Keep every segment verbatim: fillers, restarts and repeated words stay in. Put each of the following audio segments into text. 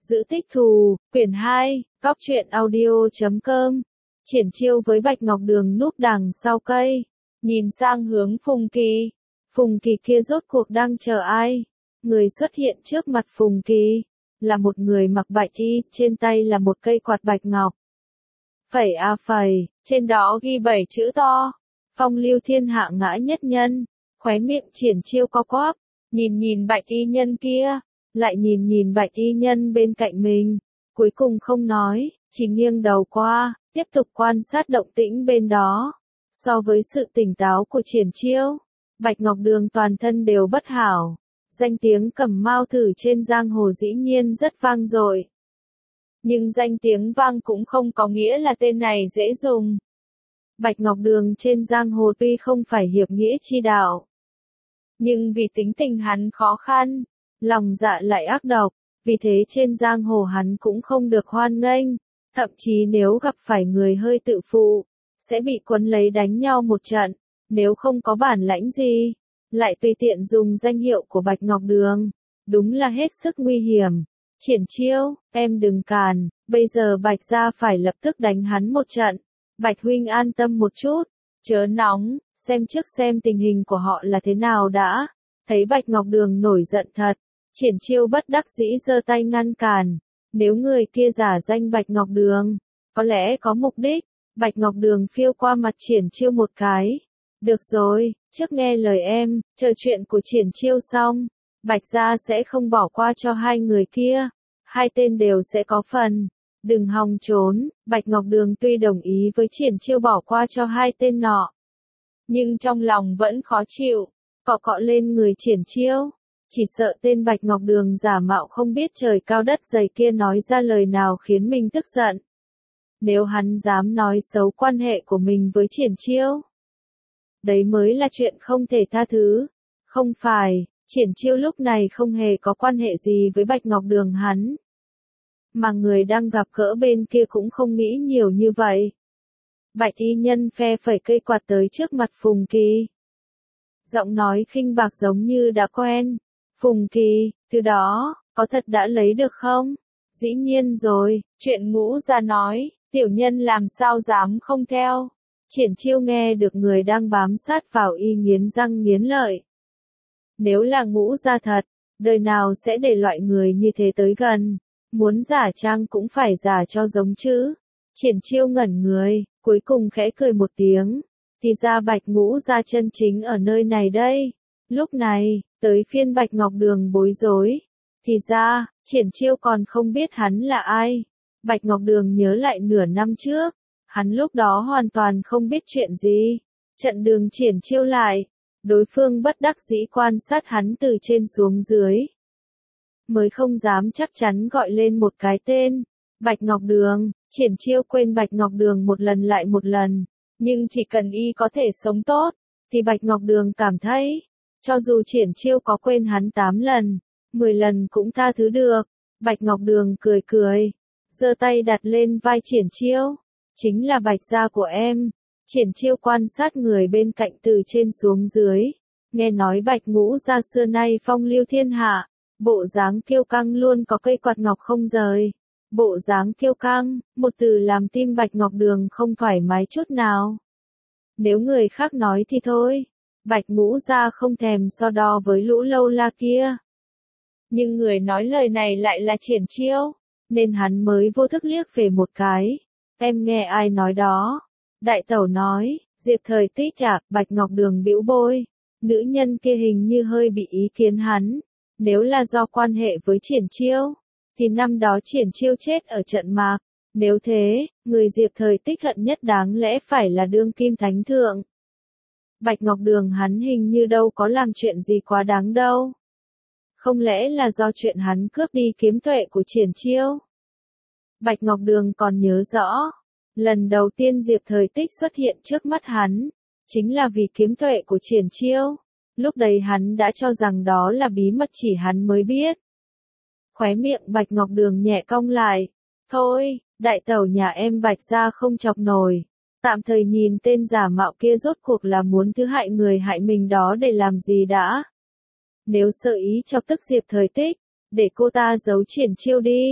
Giữ tích thù, quyển hai, góc truyện audio.com. Triển Chiêu với Bạch Ngọc Đường núp đằng sau cây, nhìn sang hướng Phùng Kỳ. Phùng Kỳ kia rốt cuộc đang chờ ai? Người xuất hiện trước mặt Phùng Kỳ là một người mặc bạch y, trên tay là một cây quạt bạch ngọc. Phẩy a phẩy, trên đó ghi bảy chữ to: Phong lưu thiên hạ ngã nhất nhân. Khóe miệng Triển Chiêu co quắp, nhìn nhìn bạch y nhân kia, lại nhìn nhìn bạch y nhân bên cạnh mình, cuối cùng không nói, chỉ nghiêng đầu qua, tiếp tục quan sát động tĩnh bên đó. So với sự tỉnh táo của Triển Chiêu, Bạch Ngọc Đường toàn thân đều bất hảo, danh tiếng Cẩm Mao Thử trên giang hồ dĩ nhiên rất vang dội. Nhưng danh tiếng vang cũng không có nghĩa là tên này dễ dùng. Bạch Ngọc Đường trên giang hồ tuy không phải hiệp nghĩa chi đạo, nhưng vì tính tình hắn khó khăn, lòng dạ lại ác độc, vì thế trên giang hồ hắn cũng không được hoan nghênh, thậm chí nếu gặp phải người hơi tự phụ, sẽ bị quấn lấy đánh nhau một trận, nếu không có bản lãnh gì, lại tùy tiện dùng danh hiệu của Bạch Ngọc Đường, đúng là hết sức nguy hiểm. Triển Chiêu, em đừng càn, bây giờ Bạch gia phải lập tức đánh hắn một trận. Bạch huynh an tâm một chút, chớ nóng, xem trước xem tình hình của họ là thế nào đã. Thấy Bạch Ngọc Đường nổi giận thật, Triển Chiêu bất đắc dĩ giơ tay ngăn cản. Nếu người kia giả danh Bạch Ngọc Đường, có lẽ có mục đích. Bạch Ngọc Đường phiêu qua mặt Triển Chiêu một cái. Được rồi, trước nghe lời em, chờ chuyện của Triển Chiêu xong, Bạch gia sẽ không bỏ qua cho hai người kia. Hai tên đều sẽ có phần. Đừng hòng trốn. Bạch Ngọc Đường tuy đồng ý với Triển Chiêu bỏ qua cho hai tên nọ, nhưng trong lòng vẫn khó chịu, cọ cọ lên người Triển Chiêu. Chỉ sợ tên Bạch Ngọc Đường giả mạo không biết trời cao đất dày kia nói ra lời nào khiến mình tức giận. Nếu hắn dám nói xấu quan hệ của mình với Triển Chiêu, đấy mới là chuyện không thể tha thứ. Không phải, Triển Chiêu lúc này không hề có quan hệ gì với Bạch Ngọc Đường hắn. Mà người đang gặp gỡ bên kia cũng không nghĩ nhiều như vậy. Bạch y nhân phe phẩy cây quạt tới trước mặt Phùng Kỳ. Giọng nói khinh bạc giống như đã quen. Phùng Kỳ, từ đó, có thật đã lấy được không? Dĩ nhiên rồi, chuyện Ngũ gia nói, tiểu nhân làm sao dám không theo. Triển Chiêu nghe được người đang bám sát vào y nghiến răng nghiến lợi. Nếu là Ngũ gia thật, đời nào sẽ để loại người như thế tới gần, muốn giả trang cũng phải giả cho giống chứ. Triển Chiêu ngẩn người, cuối cùng khẽ cười một tiếng, thì ra Bạch Ngũ gia chân chính ở nơi này đây. Lúc này, tới phiên Bạch Ngọc Đường bối rối. Thì ra, Triển Chiêu còn không biết hắn là ai. Bạch Ngọc Đường nhớ lại nửa năm trước, hắn lúc đó hoàn toàn không biết chuyện gì. Trận đường Triển Chiêu lại, đối phương bất đắc dĩ quan sát hắn từ trên xuống dưới, mới không dám chắc chắn gọi lên một cái tên. Bạch Ngọc Đường. Triển Chiêu quên Bạch Ngọc Đường một lần lại một lần, nhưng chỉ cần y có thể sống tốt, thì Bạch Ngọc Đường cảm thấy, cho dù Triển Chiêu có quên hắn tám lần, mười lần cũng tha thứ được. Bạch Ngọc Đường cười cười, giơ tay đặt lên vai Triển Chiêu. Chính là Bạch gia của em. Triển Chiêu quan sát người bên cạnh từ trên xuống dưới, nghe nói Bạch Ngũ gia xưa nay phong lưu thiên hạ, bộ dáng kiêu căng luôn có cây quạt ngọc không rời. Bộ dáng kiêu căng, một từ làm tim Bạch Ngọc Đường không thoải mái chút nào. Nếu người khác nói thì thôi, Bạch Ngũ gia không thèm so đo với lũ lâu la kia. Nhưng người nói lời này lại là Triển Chiêu, nên hắn mới vô thức liếc về một cái. Em nghe ai nói đó? Đại tẩu nói. Diệp Thời Tích à? Bạch Ngọc Đường bĩu môi. Nữ nhân kia hình như hơi bị ý kiến hắn. Nếu là do quan hệ với Triển Chiêu, thì năm đó Triển Chiêu chết ở trận mạc. Nếu thế, người Diệp Thời Tích hận nhất đáng lẽ phải là đương kim thánh thượng. Bạch Ngọc Đường hắn hình như đâu có làm chuyện gì quá đáng đâu. Không lẽ là do chuyện hắn cướp đi kiếm tuệ của Triển Chiêu? Bạch Ngọc Đường còn nhớ rõ, lần đầu tiên Diệp Thời Tích xuất hiện trước mắt hắn, chính là vì kiếm tuệ của Triển Chiêu. Lúc đấy hắn đã cho rằng đó là bí mật chỉ hắn mới biết. Khóe miệng Bạch Ngọc Đường nhẹ cong lại. Thôi, đại tẩu nhà em Bạch gia không chọc nổi. Tạm thời nhìn tên giả mạo kia rốt cuộc là muốn thứ hại người hại mình đó để làm gì đã. Nếu sợ ý chọc tức Diệp Thời Tích, để cô ta giấu Triển Chiêu đi.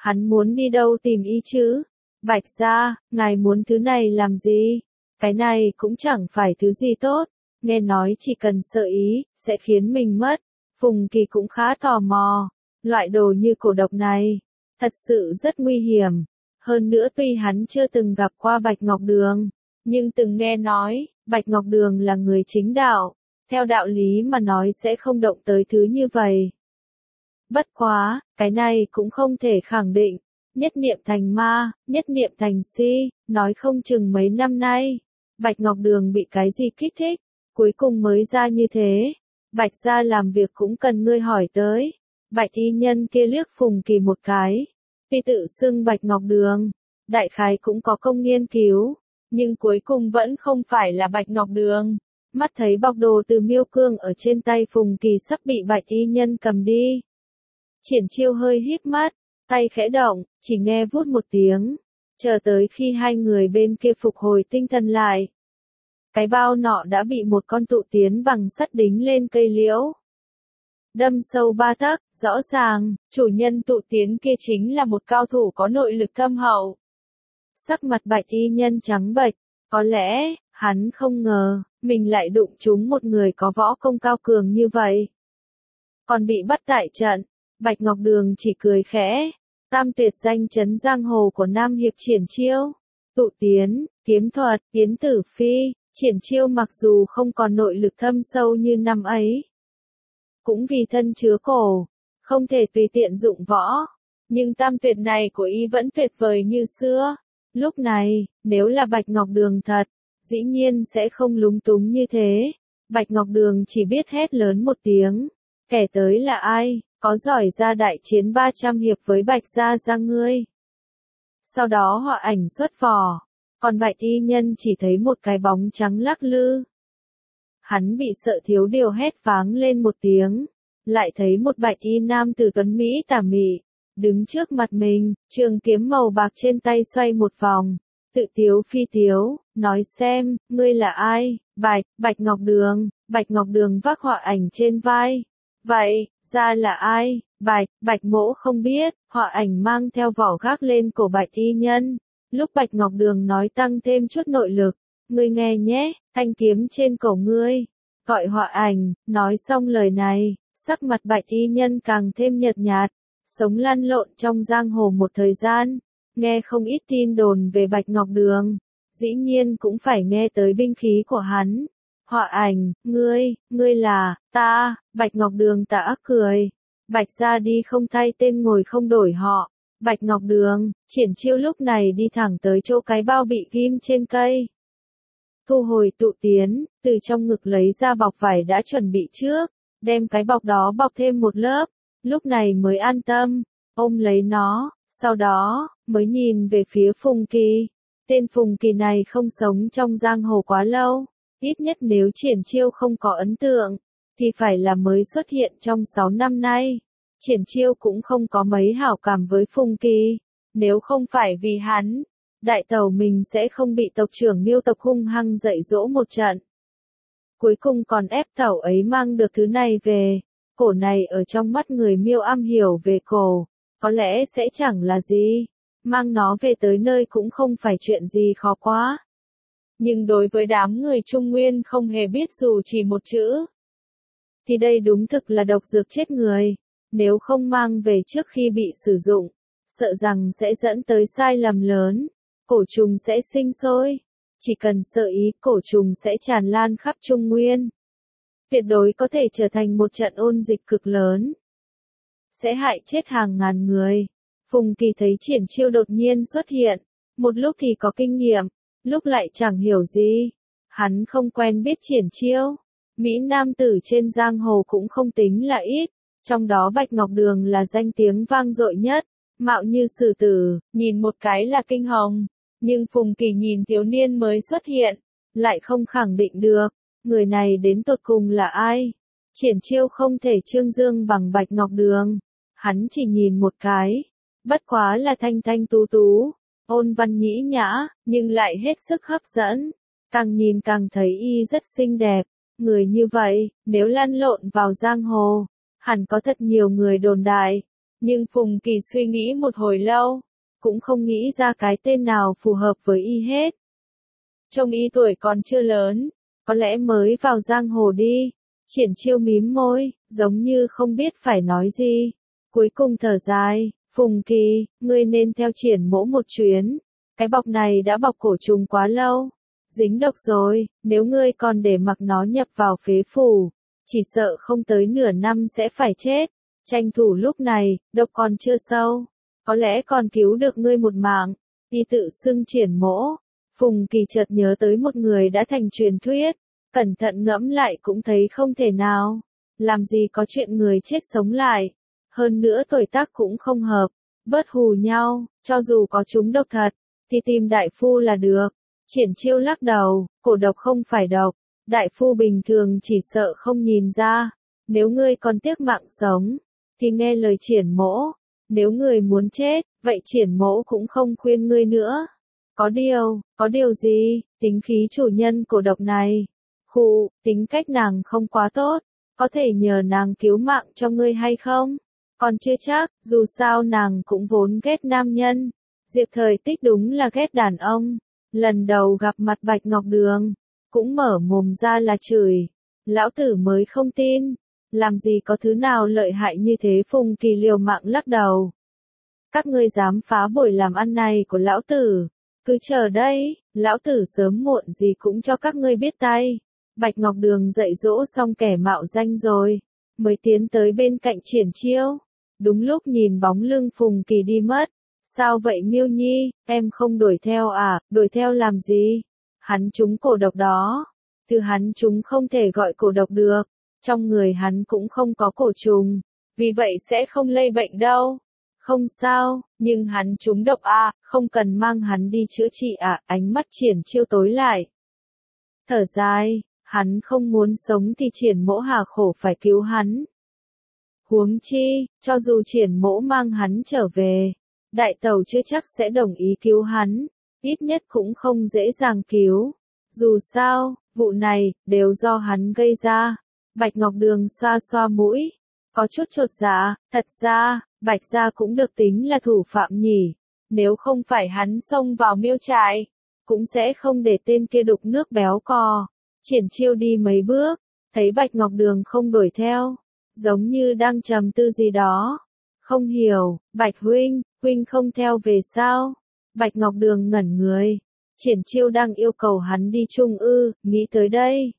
Hắn muốn đi đâu tìm y chứ? Bạch gia, ngài muốn thứ này làm gì? Cái này cũng chẳng phải thứ gì tốt, nghe nói chỉ cần sợ ý, sẽ khiến mình mất. Phùng Kỳ cũng khá tò mò, loại đồ như cổ độc này, thật sự rất nguy hiểm. Hơn nữa tuy hắn chưa từng gặp qua Bạch Ngọc Đường, nhưng từng nghe nói, Bạch Ngọc Đường là người chính đạo, theo đạo lý mà nói sẽ không động tới thứ như vậy. Bất quá, cái này cũng không thể khẳng định, nhất niệm thành ma, nhất niệm thành si, nói không chừng mấy năm nay, Bạch Ngọc Đường bị cái gì kích thích, cuối cùng mới ra như thế. Bạch gia làm việc cũng cần ngươi hỏi tới. Bạch y nhân kia liếc Phùng Kỳ một cái, tuy tự xưng Bạch Ngọc Đường, đại khái cũng có công nghiên cứu, nhưng cuối cùng vẫn không phải là Bạch Ngọc Đường. Mắt thấy bọc đồ từ Miêu Cương ở trên tay Phùng Kỳ sắp bị Bạch y nhân cầm đi. Triển Chiêu hơi híp mắt, tay khẽ động, chỉ nghe vút một tiếng, chờ tới khi hai người bên kia phục hồi tinh thần lại. Cái bao nọ đã bị một con tụ tiến bằng sắt đính lên cây liễu. Đâm sâu ba tấc, rõ ràng, chủ nhân tụ tiến kia chính là một cao thủ có nội lực thâm hậu. Sắc mặt Bạch y nhân trắng bệch, có lẽ, hắn không ngờ, mình lại đụng trúng một người có võ công cao cường như vậy. Còn bị bắt tại trận, Bạch Ngọc Đường chỉ cười khẽ, tam tuyệt danh chấn giang hồ của Nam Hiệp Triển Chiêu, tụ tiến, kiếm thuật, Yến Tử Phi. Triển Chiêu mặc dù không còn nội lực thâm sâu như năm ấy, cũng vì thân chứa cổ, không thể tùy tiện dụng võ, nhưng tam tuyệt này của y vẫn tuyệt vời như xưa. Lúc này, nếu là Bạch Ngọc Đường thật, dĩ nhiên sẽ không lúng túng như thế. Bạch Ngọc Đường chỉ biết hét lớn một tiếng, kẻ tới là ai, có giỏi ra đại chiến ba trăm hiệp với Bạch gia gia ngươi. Sau đó họ ảnh xuất vỏ. Còn Bạch y nhân chỉ thấy một cái bóng trắng lắc lư. Hắn bị sợ thiếu điều hét váng lên một tiếng. Lại thấy một Bạch y nam tử tuấn Mỹ tà mị, đứng trước mặt mình, trường kiếm màu bạc trên tay xoay một vòng. Tự tiếu phi tiếu, nói xem, ngươi là ai? Bạch, Bạch Ngọc Đường. Bạch Ngọc Đường vác họa ảnh trên vai. Vậy, ra là ai? Bạch, Bạch mỗ không biết. Họa ảnh mang theo vỏ gác lên cổ Bạch y nhân. Lúc Bạch Ngọc Đường nói tăng thêm chút nội lực, ngươi nghe nhé, thanh kiếm trên cổ ngươi, gọi họa ảnh. Nói xong lời này, sắc mặt Bạch y nhân càng thêm nhợt nhạt, sống lăn lộn trong giang hồ một thời gian, nghe không ít tin đồn về Bạch Ngọc Đường, dĩ nhiên cũng phải nghe tới binh khí của hắn. Họa ảnh, ngươi, ngươi là, ta. Bạch Ngọc Đường tà cười, Bạch gia đi không thay tên ngồi không đổi họ. Bạch Ngọc Đường. Triển Chiêu lúc này đi thẳng tới chỗ cái bao bị ghim trên cây. Thu hồi tụ tiến, từ trong ngực lấy ra bọc vải đã chuẩn bị trước, đem cái bọc đó bọc thêm một lớp, lúc này mới an tâm, ôm lấy nó, sau đó, mới nhìn về phía Phùng Kỳ. Tên Phùng Kỳ này không sống trong giang hồ quá lâu, ít nhất nếu Triển Chiêu không có ấn tượng, thì phải là mới xuất hiện trong sáu năm nay. Triển Chiêu cũng không có mấy hảo cảm với Phùng Kỳ, nếu không phải vì hắn, đại tẩu mình sẽ không bị tộc trưởng Miêu tộc hung hăng dạy dỗ một trận. Cuối cùng còn ép tẩu ấy mang được thứ này về, cổ này ở trong mắt người Miêu am hiểu về cổ, có lẽ sẽ chẳng là gì, mang nó về tới nơi cũng không phải chuyện gì khó quá. Nhưng đối với đám người Trung Nguyên không hề biết dù chỉ một chữ, thì đây đúng thực là độc dược chết người. Nếu không mang về trước khi bị sử dụng, sợ rằng sẽ dẫn tới sai lầm lớn, cổ trùng sẽ sinh sôi. Chỉ cần sợ ý, cổ trùng sẽ tràn lan khắp Trung Nguyên. Tuyệt đối có thể trở thành một trận ôn dịch cực lớn, sẽ hại chết hàng ngàn người. Phùng Kỳ thấy Triển Chiêu đột nhiên xuất hiện, một lúc thì có kinh nghiệm, lúc lại chẳng hiểu gì. Hắn không quen biết Triển Chiêu, Mỹ nam tử trên giang hồ cũng không tính là ít. Trong đó Bạch Ngọc Đường là danh tiếng vang dội nhất, mạo như sử tử, nhìn một cái là kinh hồng. Nhưng Phùng Kỳ nhìn thiếu niên mới xuất hiện, lại không khẳng định được, người này đến tột cùng là ai. Triển Chiêu không thể trương dương bằng Bạch Ngọc Đường, hắn chỉ nhìn một cái, bất quá là thanh thanh tú tú, ôn văn nhĩ nhã, nhưng lại hết sức hấp dẫn, càng nhìn càng thấy y rất xinh đẹp. Người như vậy, nếu lăn lộn vào giang hồ, hẳn có thật nhiều người đồn đại, Nhưng Phùng Kỳ suy nghĩ một hồi lâu, cũng không nghĩ ra cái tên nào phù hợp với y hết. Trông y tuổi còn chưa lớn, có lẽ mới vào giang hồ đi. Triển Chiêu mím môi, giống như không biết phải nói gì. Cuối cùng thở dài, Phùng Kỳ, ngươi nên theo Triển mỗ một chuyến. Cái bọc này đã bọc cổ trùng quá lâu. Dính độc rồi, nếu ngươi còn để mặc nó nhập vào phế phủ, chỉ sợ không tới nửa năm sẽ phải chết. Tranh thủ lúc này, độc còn chưa sâu, có lẽ còn cứu được ngươi một mạng. Y tự xưng Triển mỗ. Phùng Kỳ chợt nhớ tới một người đã thành truyền thuyết, cẩn thận ngẫm lại cũng thấy không thể nào. Làm gì có chuyện người chết sống lại, hơn nữa tuổi tác cũng không hợp, bớt hù nhau, cho dù có trúng độc thật, thì tìm đại phu là được. Triển Chiêu lắc đầu, cổ độc không phải độc, đại phu bình thường chỉ sợ không nhìn ra. Nếu ngươi còn tiếc mạng sống, thì nghe lời Triển mỗ. Nếu người muốn chết, vậy Triển mỗ cũng không khuyên ngươi nữa. Có điều, có điều gì, tính khí chủ nhân cổ độc này. Khụ, tính cách nàng không quá tốt, có thể nhờ nàng cứu mạng cho ngươi hay không? Còn chưa chắc, dù sao nàng cũng vốn ghét nam nhân. Diệp Thời Tích đúng là ghét đàn ông. Lần đầu gặp mặt Bạch Ngọc Đường, cũng mở mồm ra là chửi. Lão tử mới không tin, làm gì có thứ nào lợi hại như thế. Phùng Kỳ liều mạng lắc đầu. Các ngươi dám phá buổi làm ăn này của lão tử, cứ chờ đây, lão tử sớm muộn gì cũng cho các ngươi biết tay. Bạch Ngọc Đường dạy dỗ xong kẻ mạo danh rồi, mới tiến tới bên cạnh Triển Chiêu. Đúng lúc nhìn bóng lưng Phùng Kỳ đi mất. Sao vậy Miêu Nhi, em không đuổi theo à, đuổi theo làm gì? Hắn trúng cổ độc đó. Từ hắn trúng không thể gọi cổ độc được, trong người hắn cũng không có cổ trùng, vì vậy sẽ không lây bệnh đâu. Không sao, nhưng hắn trúng độc à, không cần mang hắn đi chữa trị à, ánh mắt Triển Chiêu tối lại. Thở dài, hắn không muốn sống thì Triển mỗ hà khổ phải cứu hắn. Huống chi, cho dù Triển mỗ mang hắn trở về, đại tẩu chưa chắc sẽ đồng ý cứu hắn, ít nhất cũng không dễ dàng cứu. Dù sao, vụ này, đều do hắn gây ra. Bạch Ngọc Đường xoa xoa mũi, có chút chột dạ, thật ra, Bạch gia cũng được tính là thủ phạm nhỉ. Nếu không phải hắn xông vào miêu trại, cũng sẽ không để tên kia đục nước béo cò. Triển Chiêu đi mấy bước, thấy Bạch Ngọc Đường không đuổi theo, giống như đang trầm tư gì đó. Không hiểu, Bạch huynh, huynh không theo về sao? Bạch Ngọc Đường ngẩn người. Triển Chiêu đang yêu cầu hắn đi chung ư, nghĩ tới đây.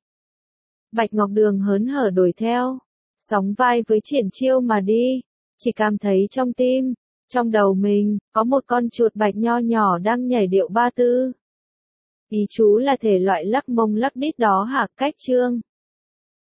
Bạch Ngọc Đường hớn hở đuổi theo, sóng vai với Triển Chiêu mà đi, chỉ cảm thấy trong tim, trong đầu mình, có một con chuột bạch nho nhỏ đang nhảy điệu ba tư. Ý chú là thể loại lắc mông lắc đít đó hả? Cách chương